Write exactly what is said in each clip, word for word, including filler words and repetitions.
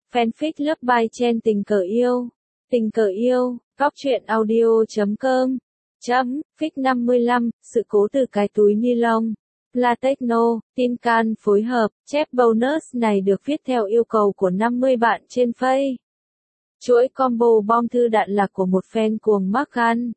Fanfic Love by Chen tình cờ yêu. Tình cờ yêu, góc truyện audio chấm com. Chấm, fic năm mươi lăm, sự cố từ cái túi ni lông. Latecno, Tin Can phối hợp, chép bonus này được viết theo yêu cầu của năm mươi bạn trên Face. Chuỗi combo bom thư đạn lạc của một fan cuồng Morgan.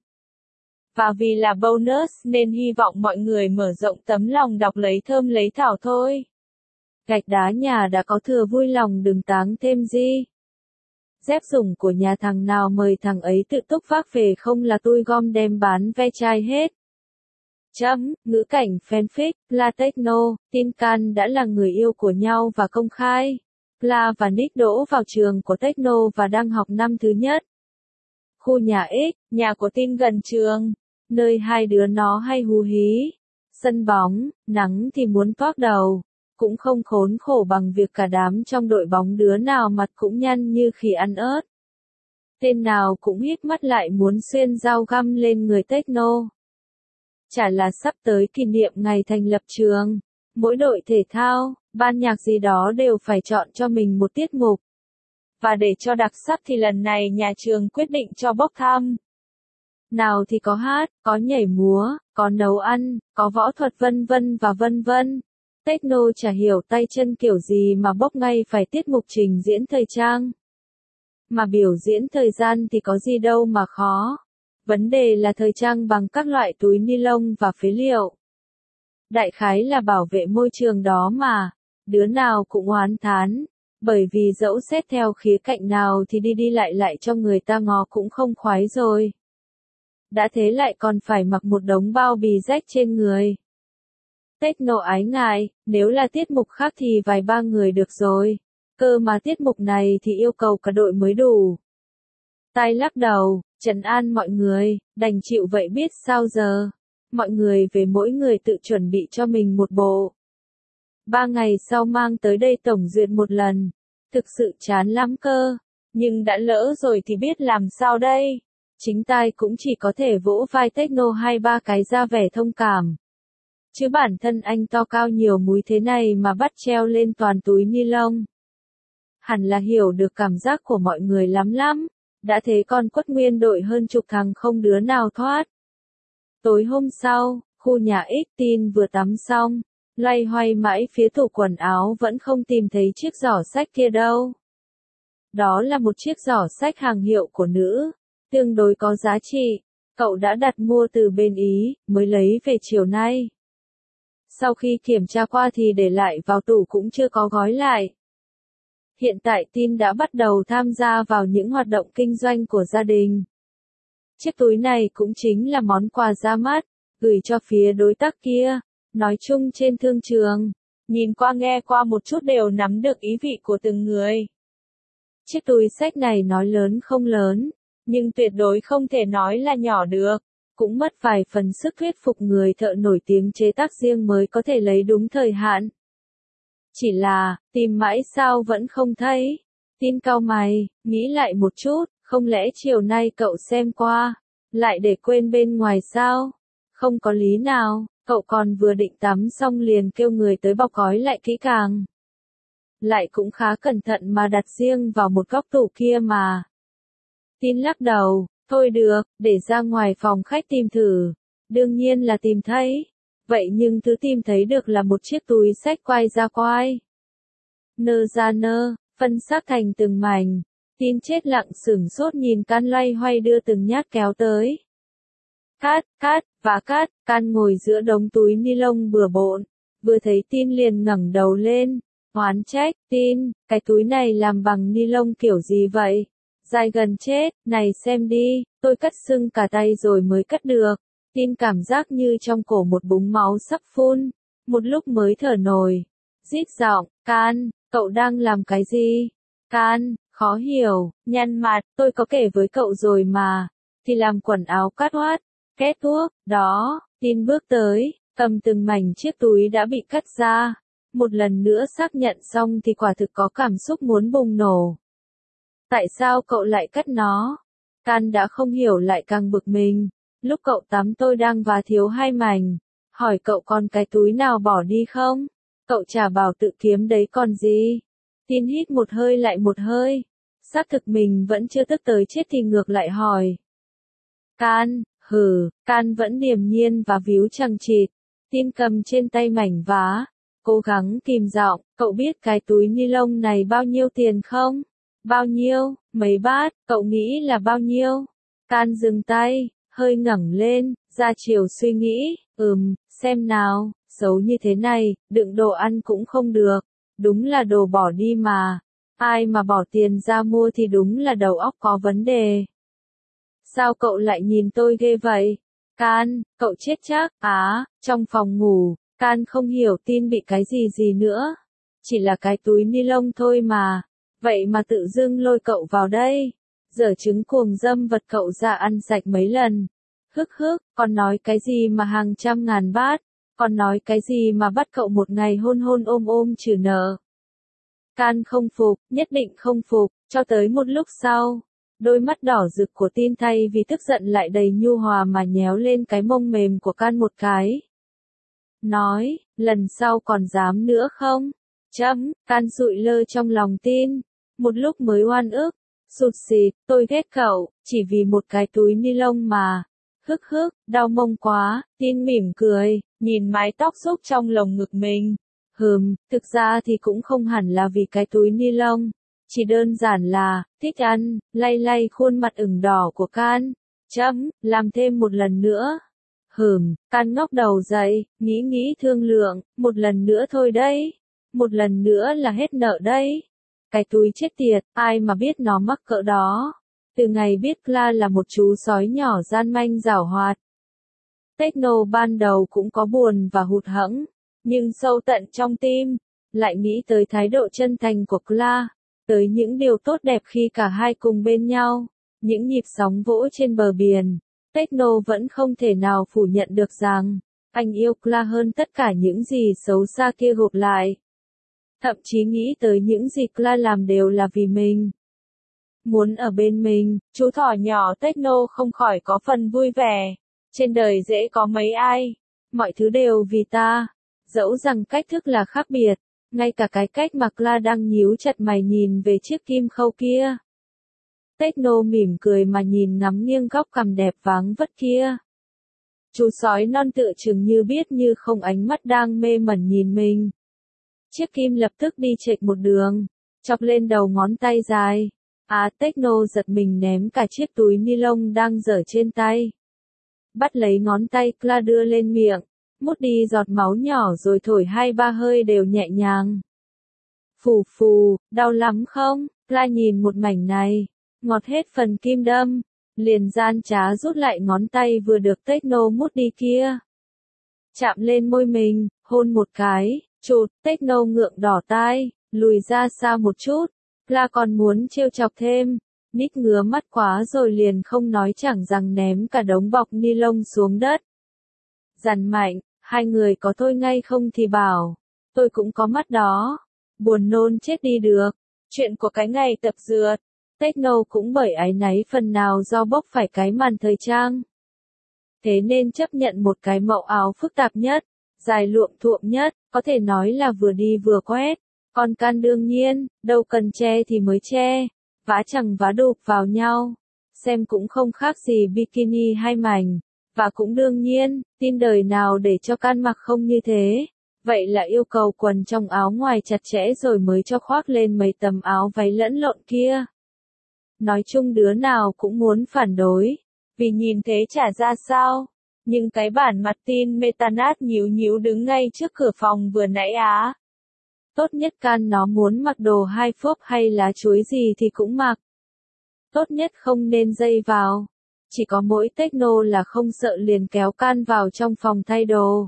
Và vì là bonus nên hy vọng mọi người mở rộng tấm lòng đọc lấy thơm lấy thảo thôi. Gạch đá nhà đã có thừa vui lòng đừng táng thêm gì. Dép dùng của nhà thằng nào mời thằng ấy tự túc vác về không là tôi gom đem bán ve chai hết. Chấm, ngữ cảnh fanfic, Latecno, Tin Can đã là người yêu của nhau và công khai. Pla và Nick đỗ vào trường của Techno và đang học năm thứ nhất. Khu nhà X, nhà của Tin gần trường, nơi hai đứa nó hay hú hí. Sân bóng, nắng thì muốn toác đầu. Cũng không khốn khổ bằng việc cả đám trong đội bóng đứa nào mặt cũng nhăn như khỉ ăn ớt. Tên nào cũng hít mắt lại muốn xuyên dao găm lên người Techno. Chả là sắp tới kỷ niệm ngày thành lập trường. Mỗi đội thể thao, ban nhạc gì đó đều phải chọn cho mình một tiết mục. Và để cho đặc sắc thì lần này nhà trường quyết định cho bốc thăm. Nào thì có hát, có nhảy múa, có nấu ăn, có võ thuật vân vân và vân vân. Techno chả hiểu tay chân kiểu gì mà bốc ngay phải tiết mục trình diễn thời trang. Mà biểu diễn thời gian thì có gì đâu mà khó. Vấn đề là thời trang bằng các loại túi ni lông và phế liệu. Đại khái là bảo vệ môi trường đó mà. Đứa nào cũng oán thán. Bởi vì dẫu xét theo khía cạnh nào thì đi đi lại lại cho người ta ngó cũng không khoái rồi. Đã thế lại còn phải mặc một đống bao bì rách trên người. Techno ái ngại, nếu là tiết mục khác thì vài ba người được rồi. Cơ mà tiết mục này thì yêu cầu cả đội mới đủ. Tai lắc đầu, trấn an mọi người, đành chịu vậy biết sao giờ. Mọi người về mỗi người tự chuẩn bị cho mình một bộ. Ba ngày sau mang tới đây tổng duyệt một lần. Thực sự chán lắm cơ. Nhưng đã lỡ rồi thì biết làm sao đây. Chính tai cũng chỉ có thể vỗ vai Techno hai ba cái ra vẻ thông cảm. Chứ bản thân anh to cao nhiều múi thế này mà bắt treo lên toàn túi ni lông. Hẳn là hiểu được cảm giác của mọi người lắm lắm. Đã thế con quất nguyên đội hơn chục thằng không đứa nào thoát. Tối hôm sau, khu nhà X Tin vừa tắm xong. Loay hoay mãi phía tủ quần áo vẫn không tìm thấy chiếc giỏ sách kia đâu. Đó là một chiếc giỏ sách hàng hiệu của nữ. Tương đối có giá trị. Cậu đã đặt mua từ bên Ý, mới lấy về chiều nay. Sau khi kiểm tra qua thì để lại vào tủ cũng chưa có gói lại. Hiện tại Tin đã bắt đầu tham gia vào những hoạt động kinh doanh của gia đình. Chiếc túi này cũng chính là món quà ra mắt, gửi cho phía đối tác kia. Nói chung trên thương trường, nhìn qua nghe qua một chút đều nắm được ý vị của từng người. Chiếc túi xách này nói lớn không lớn, nhưng tuyệt đối không thể nói là nhỏ được. Cũng mất vài phần sức thuyết phục người thợ nổi tiếng chế tác riêng mới có thể lấy đúng thời hạn. Chỉ là, tìm mãi sao vẫn không thấy. Tin cau mày, nghĩ lại một chút, không lẽ chiều nay cậu xem qua, lại để quên bên ngoài sao? Không có lý nào, cậu còn vừa định tắm xong liền kêu người tới bọc gói lại kỹ càng. Lại cũng khá cẩn thận mà đặt riêng vào một góc tủ kia mà. Tin lắc đầu. Thôi được, để ra ngoài phòng khách tìm thử. Đương nhiên là tìm thấy. Vậy nhưng thứ tìm thấy được là một chiếc túi xách quai ra quai. Nơ ra nơ, phân xác thành từng mảnh. Tin chết lặng sửng sốt nhìn Can loay hoay đưa từng nhát kéo tới. Cát, cát, và cát, Can ngồi giữa đống túi ni lông bừa bộn. Vừa thấy Tin liền ngẩng đầu lên. Oán trách, Tin, cái túi này làm bằng ni lông kiểu gì vậy? Dài gần chết, này xem đi, tôi cắt sưng cả tay rồi mới cắt được. Tin cảm giác như trong cổ một búng máu sắp phun. Một lúc mới thở nổi. Rít giọng, Can, cậu đang làm cái gì? Can, khó hiểu, nhăn mặt, tôi có kể với cậu rồi mà. Thì làm quần áo cắt hoát, kết thuốc, đó, Tin bước tới, cầm từng mảnh chiếc túi đã bị cắt ra. Một lần nữa xác nhận xong thì quả thực có cảm xúc muốn bùng nổ. Tại sao cậu lại cắt nó? Can đã không hiểu lại càng bực mình. Lúc cậu tắm tôi đang vá thiếu hai mảnh. Hỏi cậu còn cái túi nào bỏ đi không? Cậu chả bảo tự kiếm đấy còn gì. Tin hít một hơi lại một hơi. Xác thực mình vẫn chưa tức tới chết thì ngược lại hỏi. Can, hừ, Can vẫn điềm nhiên và víu chằng chịt. Tin cầm trên tay mảnh vá. Cố gắng kìm giọng, cậu biết cái túi ni lông này bao nhiêu tiền không? Bao nhiêu, mấy bát, cậu nghĩ là bao nhiêu? Can dừng tay, hơi ngẩng lên, ra chiều suy nghĩ, ừm, xem nào, xấu như thế này, đựng đồ ăn cũng không được, đúng là đồ bỏ đi mà, ai mà bỏ tiền ra mua thì đúng là đầu óc có vấn đề. Sao cậu lại nhìn tôi ghê vậy? Can, cậu chết chắc, á, trong phòng ngủ, Can không hiểu Tin bị cái gì gì nữa, chỉ là cái túi ni lông thôi mà, vậy mà tự dưng lôi cậu vào đây. Giở trứng cuồng dâm vật cậu ra ăn sạch mấy lần. Hức hức, còn nói cái gì mà hàng trăm ngàn bát, còn nói cái gì mà bắt cậu một ngày hôn hôn ôm ôm trừ nợ. Can không phục, nhất định không phục, cho tới một lúc sau, đôi mắt đỏ rực của Tin thay vì tức giận lại đầy nhu hòa mà nhéo lên cái mông mềm của Can một cái. Nói, lần sau còn dám nữa không? Chấm, Can sụi lơ trong lòng Tin, một lúc mới oan ức. Sụt xịt, tôi ghét cậu, chỉ vì một cái túi ni lông mà. Hức hức, đau mông quá, Tin mỉm cười, nhìn mái tóc xốc trong lồng ngực mình. Hừm, thực ra thì cũng không hẳn là vì cái túi ni lông. Chỉ đơn giản là, thích ăn, lay lay khuôn mặt ửng đỏ của Can. Chấm, làm thêm một lần nữa. Hừm, Can ngóc đầu dậy, nghĩ nghĩ thương lượng, một lần nữa thôi đấy. Một lần nữa là hết nợ đấy. Cái túi chết tiệt, ai mà biết nó mắc cỡ đó. Từ ngày biết Cla là một chú sói nhỏ gian manh giảo hoạt. Techno ban đầu cũng có buồn và hụt hẫng, nhưng sâu tận trong tim, lại nghĩ tới thái độ chân thành của Cla, tới những điều tốt đẹp khi cả hai cùng bên nhau, những nhịp sóng vỗ trên bờ biển. Techno vẫn không thể nào phủ nhận được rằng, anh yêu Cla hơn tất cả những gì xấu xa kia gộp lại. Thậm chí nghĩ tới những gì Cla làm đều là vì mình. Muốn ở bên mình, chú thỏ nhỏ Techno không khỏi có phần vui vẻ. Trên đời dễ có mấy ai. Mọi thứ đều vì ta. Dẫu rằng cách thức là khác biệt. Ngay cả cái cách mà Cla đang nhíu chặt mày nhìn về chiếc kim khâu kia. Techno mỉm cười mà nhìn ngắm nghiêng góc cằm đẹp váng vất kia. Chú sói non tựa chừng như biết như không ánh mắt đang mê mẩn nhìn mình. Chiếc kim lập tức đi chệch một đường, chọc lên đầu ngón tay dài. À, Techno giật mình ném cả chiếc túi ni lông đang dở trên tay. Bắt lấy ngón tay Cla đưa lên miệng, mút đi giọt máu nhỏ rồi thổi hai ba hơi đều nhẹ nhàng. Phù phù, đau lắm không? Cla nhìn một mảnh này, ngọt hết phần kim đâm, liền gian trá rút lại ngón tay vừa được Techno mút đi kia. Chạm lên môi mình, hôn một cái. Chụt, Techno ngượng đỏ tai, lùi ra xa một chút. Cla còn muốn trêu chọc thêm. Nít ngứa mắt quá rồi liền không nói chẳng rằng ném cả đống bọc ni lông xuống đất. Dằn mạnh, hai người có thôi ngay không thì bảo. Tôi cũng có mắt đó. Buồn nôn chết đi được. Chuyện của cái ngày tập dượt. Techno cũng bởi áy náy phần nào do bốc phải cái màn thời trang. Thế nên chấp nhận một cái mẫu áo phức tạp nhất. Dài luộm thuộm nhất, có thể nói là vừa đi vừa quét. Còn Can đương nhiên, đâu cần che thì mới che. Vá chẳng vá đụp vào nhau. Xem cũng không khác gì bikini hay mảnh. Và cũng đương nhiên, tin đời nào để cho Can mặc không như thế. Vậy là yêu cầu quần trong áo ngoài chặt chẽ rồi mới cho khoác lên mấy tấm áo váy lẫn lộn kia. Nói chung đứa nào cũng muốn phản đối. Vì nhìn thế chả ra sao. Nhưng cái bản mặt tin Metanat nhíu nhíu đứng ngay trước cửa phòng vừa nãy á. Tốt nhất Can nó muốn mặc đồ hai phốp hay lá chuối gì thì cũng mặc. Tốt nhất không nên dây vào. Chỉ có mỗi Techno là không sợ liền kéo Can vào trong phòng thay đồ.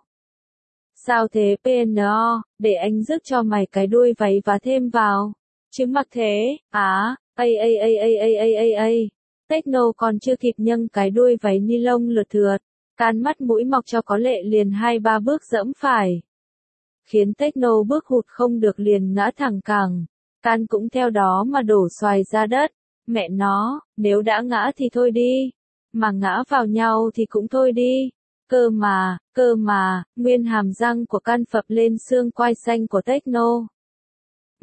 Sao thế pê en o, để anh rước cho mày cái đuôi váy và thêm vào. Chứ mặc thế, á, ây ây ây ây ây ây ây ây. Techno còn chưa kịp nhâng cái đuôi váy ni lông lượt thượt. Can mắt mũi mọc cho có lệ liền hai ba bước dẫm phải. Khiến Techno bước hụt không được liền ngã thẳng cẳng. Can cũng theo đó mà đổ xoài ra đất. Mẹ nó, nếu đã ngã thì thôi đi. Mà ngã vào nhau thì cũng thôi đi. Cơ mà, cơ mà, nguyên hàm răng của Can phập lên xương quai xanh của Techno.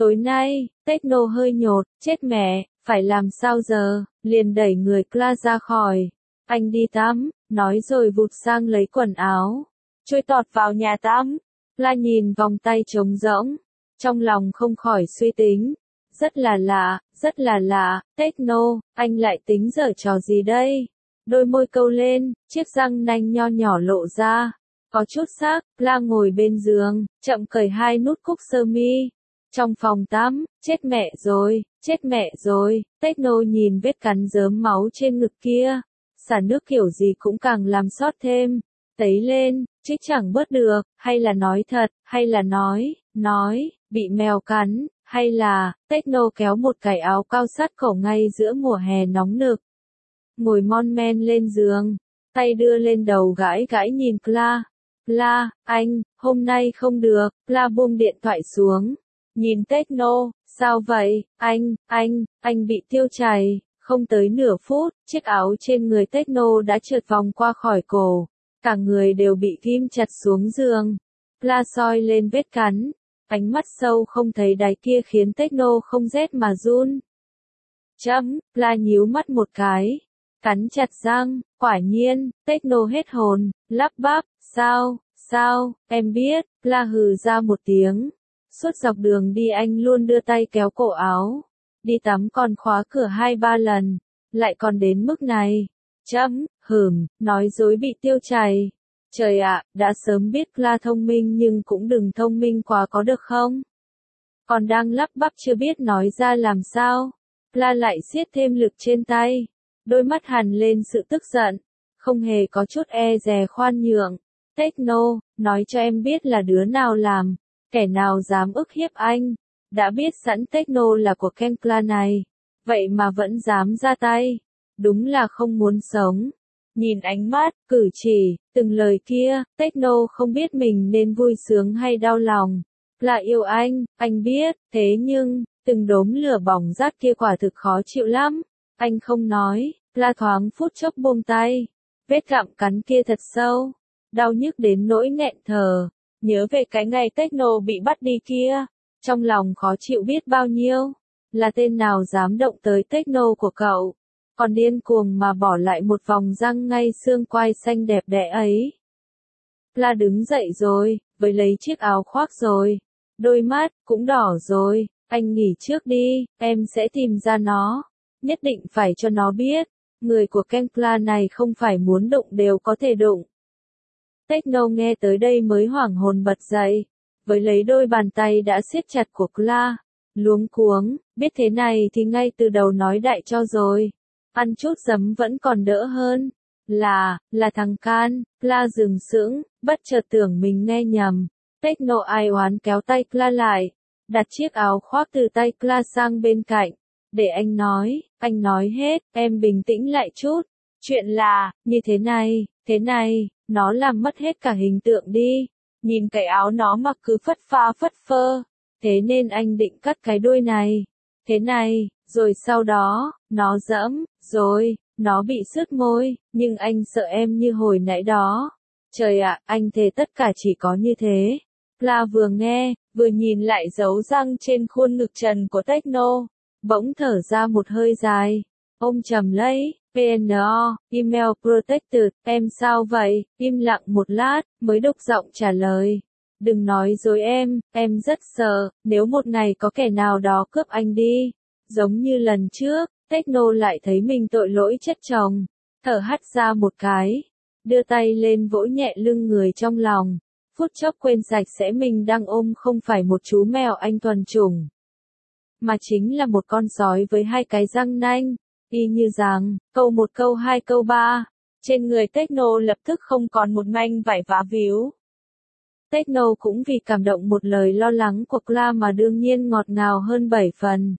Tối nay, Techno hơi nhột, chết mẹ, phải làm sao giờ, liền đẩy người Cla ra khỏi. Anh đi tắm, nói rồi vụt sang lấy quần áo. Trôi tọt vào nhà tắm. Cla nhìn vòng tay trống rỗng. Trong lòng không khỏi suy tính. Rất là lạ, rất là lạ, Techno, anh lại tính giở trò gì đây? Đôi môi câu lên, chiếc răng nanh nho nhỏ lộ ra. Có chút xác, Cla ngồi bên giường, chậm cởi hai nút cúc sơ mi. Trong phòng tắm, chết mẹ rồi, chết mẹ rồi, Techno nhìn vết cắn rớm máu trên ngực kia. Xả nước kiểu gì cũng càng làm sót thêm. Tấy lên, chứ chẳng bớt được, hay là nói thật, hay là nói, nói, bị mèo cắn, hay là, Techno kéo một cái áo cao sát cổ ngay giữa mùa hè nóng nực. Ngồi mon men lên giường, tay đưa lên đầu gãi gãi nhìn Cla. Cla, anh, hôm nay không được, Cla buông điện thoại xuống. Nhìn Techno, sao vậy, anh, anh, anh bị tiêu chảy. Không tới nửa phút, chiếc áo trên người Techno đã trượt vòng qua khỏi cổ. Cả người đều bị ghim chặt xuống giường. Cla soi lên vết cắn. Ánh mắt sâu không thấy đáy kia khiến Techno không rét mà run. Chấm, Cla nhíu mắt một cái. Cắn chặt răng, quả nhiên, Techno hết hồn, lắp bắp, sao, sao, em biết, Cla hừ ra một tiếng. Suốt dọc đường đi anh luôn đưa tay kéo cổ áo. Đi tắm còn khóa cửa hai ba lần, lại còn đến mức này. Chấm, hửm, nói dối bị tiêu chảy. Trời ạ, đã sớm biết Cla thông minh nhưng cũng đừng thông minh quá có được không? Còn đang lắp bắp chưa biết nói ra làm sao. Cla lại siết thêm lực trên tay. Đôi mắt hằn lên sự tức giận. Không hề có chút e dè khoan nhượng. Techno, nói cho em biết là đứa nào làm. Kẻ nào dám ức hiếp anh. Đã biết sẵn Techno là của Ken Cla này. Vậy mà vẫn dám ra tay. Đúng là không muốn sống. Nhìn ánh mắt, cử chỉ, từng lời kia, Techno không biết mình nên vui sướng hay đau lòng. Là yêu anh, anh biết, thế nhưng, từng đốm lửa bỏng rát kia quả thực khó chịu lắm. Anh không nói, là thoáng phút chốc buông tay. Vết gặm cắn kia thật sâu. Đau nhức đến nỗi nghẹn thở. Nhớ về cái ngày Techno bị bắt đi kia. Trong lòng khó chịu biết bao nhiêu. Là tên nào dám động tới Techno của cậu. Còn điên cuồng mà bỏ lại một vòng răng ngay xương quai xanh đẹp đẽ ấy. Cla đứng dậy rồi, với lấy chiếc áo khoác rồi. Đôi mắt, cũng đỏ rồi, anh nghỉ trước đi, em sẽ tìm ra nó. Nhất định phải cho nó biết, người của Ken Cla này không phải muốn đụng đều có thể đụng. Techno nghe tới đây mới hoảng hồn bật dậy, với lấy đôi bàn tay đã siết chặt của Cla. Luống cuống, biết thế này thì ngay từ đầu nói đại cho rồi. Ăn chút giấm vẫn còn đỡ hơn. Là, là thằng Can, Cla dừng sững, bất chợt tưởng mình nghe nhầm. Techno ai oán kéo tay Cla lại, đặt chiếc áo khoác từ tay Cla sang bên cạnh. Để anh nói, anh nói hết, em bình tĩnh lại chút. Chuyện là, như thế này, thế này, nó làm mất hết cả hình tượng đi. Nhìn cái áo nó mặc cứ phất pha phất phơ. Thế nên anh định cắt cái đuôi này. Thế này, rồi sau đó, nó dẫm, rồi, nó bị sứt môi, nhưng anh sợ em như hồi nãy đó. Trời ạ, anh thề tất cả chỉ có như thế. Cla vừa nghe, vừa nhìn lại dấu răng trên khuôn ngực trần của Techno, bỗng thở ra một hơi dài. Ôm chầm lấy, pê en o, email protected, em sao vậy? Im lặng một lát, mới đục giọng trả lời. Đừng nói dối em, em rất sợ, nếu một ngày có kẻ nào đó cướp anh đi. Giống như lần trước, Techno lại thấy mình tội lỗi chất chồng. Thở hắt ra một cái. Đưa tay lên vỗ nhẹ lưng người trong lòng. Phút chốc quên sạch sẽ mình đang ôm không phải một chú mèo anh thuần chủng. Mà chính là một con sói với hai cái răng nanh. Y như rằng, câu một câu hai câu ba. Trên người Techno lập tức không còn một manh vải vá víu. Techno cũng vì cảm động một lời lo lắng của Cla mà đương nhiên ngọt ngào hơn bảy phần.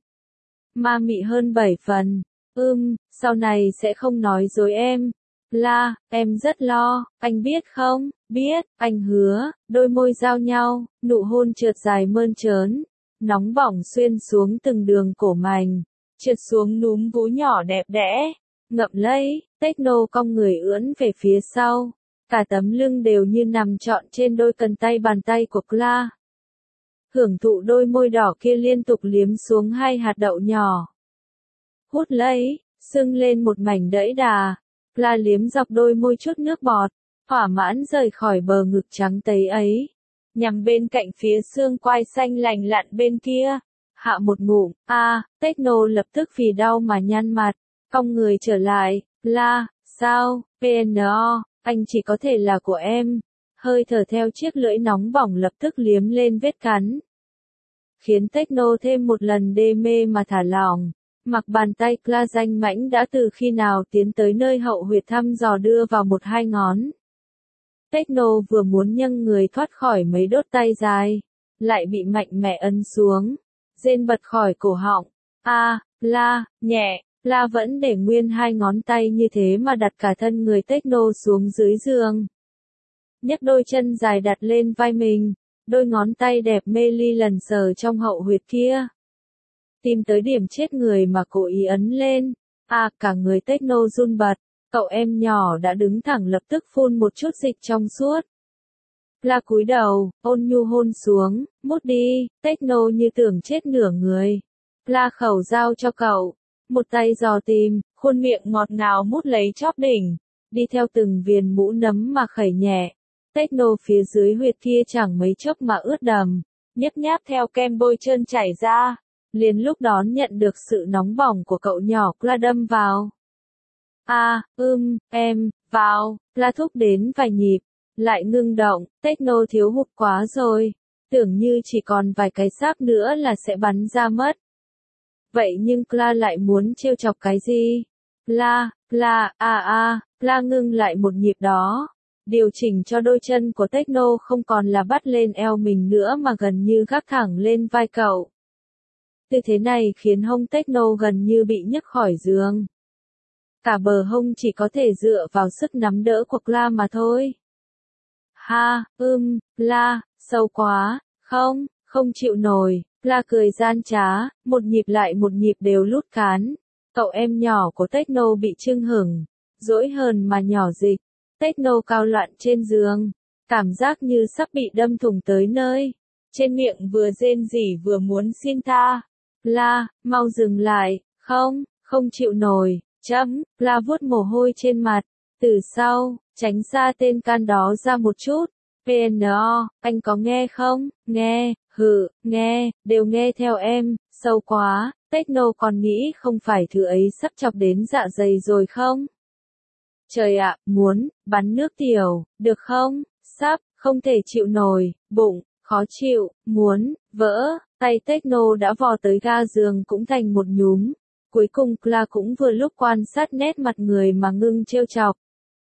Ma mị hơn bảy phần. Ưm, sau này sẽ không nói dối em. Cla, em rất lo, anh biết không? Biết, anh hứa. Đôi môi giao nhau, nụ hôn trượt dài mơn trớn. Nóng bỏng xuyên xuống từng đường cổ mảnh. Trượt xuống núm vú nhỏ đẹp đẽ. Ngậm lấy, Techno cong người ưỡn về phía sau. Cả tấm lưng đều như nằm trọn trên đôi cần tay bàn tay của Cla. hưởng thụ đôi môi đỏ kia liên tục liếm xuống hai hạt đậu nhỏ. Hút lấy, sưng lên một mảnh đẫy đà, Pla liếm dọc đôi môi chút nước bọt, thỏa mãn rời khỏi bờ ngực trắng tấy ấy. Nhằm bên cạnh phía xương quai xanh lành lặn bên kia, hạ một ngụm, a, à, Techno lập tức vì đau mà nhăn mặt, cong người trở lại, Pla, sao, pê en o, anh chỉ có thể là của em. Hơi thở theo chiếc lưỡi nóng bỏng lập tức liếm lên vết cắn. Khiến Techno thêm một lần đê mê mà thả lỏng. Mặc bàn tay Pla danh mãnh đã từ khi nào tiến tới nơi hậu huyệt thăm dò đưa vào một hai ngón. Techno vừa muốn nhấng người thoát khỏi mấy đốt tay dài, lại bị mạnh mẽ ấn xuống, rên bật khỏi cổ họng. A, à, Pla, nhẹ, Pla vẫn để nguyên hai ngón tay như thế mà đặt cả thân người Techno xuống dưới giường. Nhấc đôi chân dài đặt lên vai mình, đôi ngón tay đẹp mê ly lần sờ trong hậu huyệt kia. Tìm tới điểm chết người mà cố ý ấn lên. À, cả người Techno run bật, cậu em nhỏ đã đứng thẳng lập tức phun một chút dịch trong suốt. Pla cúi đầu, ôn nhu hôn xuống, mút đi, Techno như tưởng chết nửa người. Pla khẩu giao cho cậu, một tay dò tìm, khuôn miệng ngọt ngào mút lấy chóp đỉnh, đi theo từng viền mũ nấm mà khẩy nhẹ. Techno phía dưới huyệt kia chẳng mấy chốc mà ướt đầm, nhấp nháp theo kem bôi trơn chảy ra. Liền lúc đón nhận được sự nóng bỏng của cậu nhỏ, Pla đâm vào. A, à, ưm, em, vào, Pla thúc đến vài nhịp, lại ngưng động, Techno thiếu hụt quá rồi, tưởng như chỉ còn vài cái sáp nữa là sẽ bắn ra mất. Vậy nhưng Pla lại muốn trêu chọc cái gì? Pla, Pla, a a, Pla ngưng lại một nhịp đó. Điều chỉnh cho đôi chân của Techno không còn là bắt lên eo mình nữa mà gần như gác thẳng lên vai cậu. Tư thế này khiến hông Techno gần như bị nhấc khỏi giường. Cả bờ hông chỉ có thể dựa vào sức nắm đỡ của Pla mà thôi. Ha, ưm, Pla, sâu quá, không, không chịu nổi, Pla cười gian trá, một nhịp lại một nhịp đều lút cán. Cậu em nhỏ của Techno bị chưng hửng, dỗi hờn mà nhỏ dịch. Techno cao loạn trên giường, cảm giác như sắp bị đâm thủng tới nơi. Trên miệng vừa rên rỉ vừa muốn xin tha. Pla, mau dừng lại, không, không chịu nổi, chấm, Pla vuốt mồ hôi trên mặt, từ sau, tránh xa tên can đó ra một chút. pê en o, anh có nghe không, nghe, hừ, nghe, đều nghe theo em, sâu quá, Techno còn nghĩ không phải thứ ấy sắp chọc đến dạ dày rồi không? Trời ạ, muốn, bắn nước tiểu, được không, sắp, không thể chịu nổi, bụng, khó chịu, muốn, vỡ, tay Techno đã vò tới ga giường cũng thành một nhúm. Cuối cùng Pla cũng vừa lúc quan sát nét mặt người mà ngưng trêu chọc.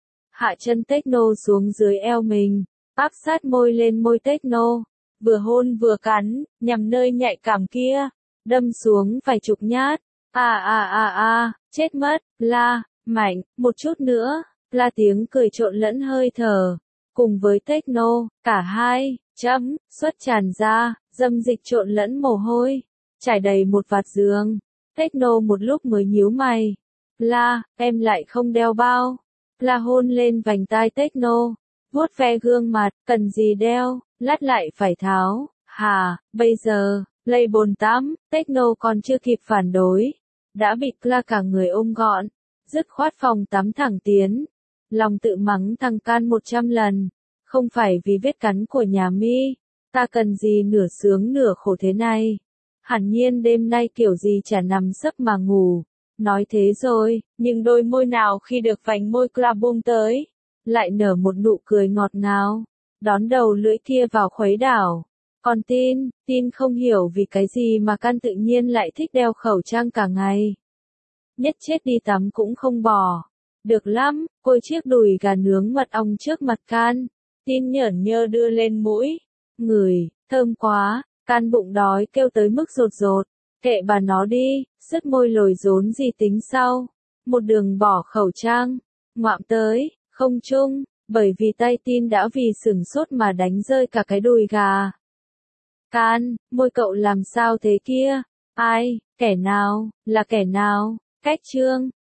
Hạ chân Techno xuống dưới eo mình, áp sát môi lên môi Techno, vừa hôn vừa cắn, nhằm nơi nhạy cảm kia, đâm xuống vài chục nhát. À à à à, chết mất, Pla, mạnh, một chút nữa, Pla tiếng cười trộn lẫn hơi thở. Cùng với Techno, cả hai, chấm, xuất tràn ra, dâm dịch trộn lẫn mồ hôi, trải đầy một vạt giường. Techno một lúc mới nhíu mày. Pla, em lại không đeo bao. Pla hôn lên vành tai Techno, vuốt ve gương mặt, cần gì đeo, lát lại phải tháo. Hà, bây giờ, lấy bồn tắm, Techno còn chưa kịp phản đối, đã bị Pla cả người ôm gọn, dứt khoát phòng tắm thẳng tiến. Lòng tự mắng thằng can một trăm lần, không phải vì vết cắn của nhà mi, ta cần gì nửa sướng nửa khổ thế này. Hẳn nhiên đêm nay kiểu gì chả nằm sấp mà ngủ. Nói thế rồi, nhưng đôi môi nào khi được vành môi Pla buông tới, lại nở một nụ cười ngọt ngào, đón đầu lưỡi kia vào khuấy đảo. Còn tin, tin không hiểu vì cái gì mà can tự nhiên lại thích đeo khẩu trang cả ngày. Nhất chết đi tắm cũng không bỏ. Được lắm, côi chiếc đùi gà nướng mật ong trước mặt can. Tin nhởn nhơ đưa lên mũi. Ngửi, thơm quá, can bụng đói kêu tới mức rột rột. Kệ bà nó đi, sức môi lồi rốn gì tính sau. Một đường bỏ khẩu trang, ngoạm tới, không chung, bởi vì tay tin đã vì sửng sốt mà đánh rơi cả cái đùi gà. Can, môi cậu làm sao thế kia? Ai, kẻ nào, là kẻ nào? Cách trương,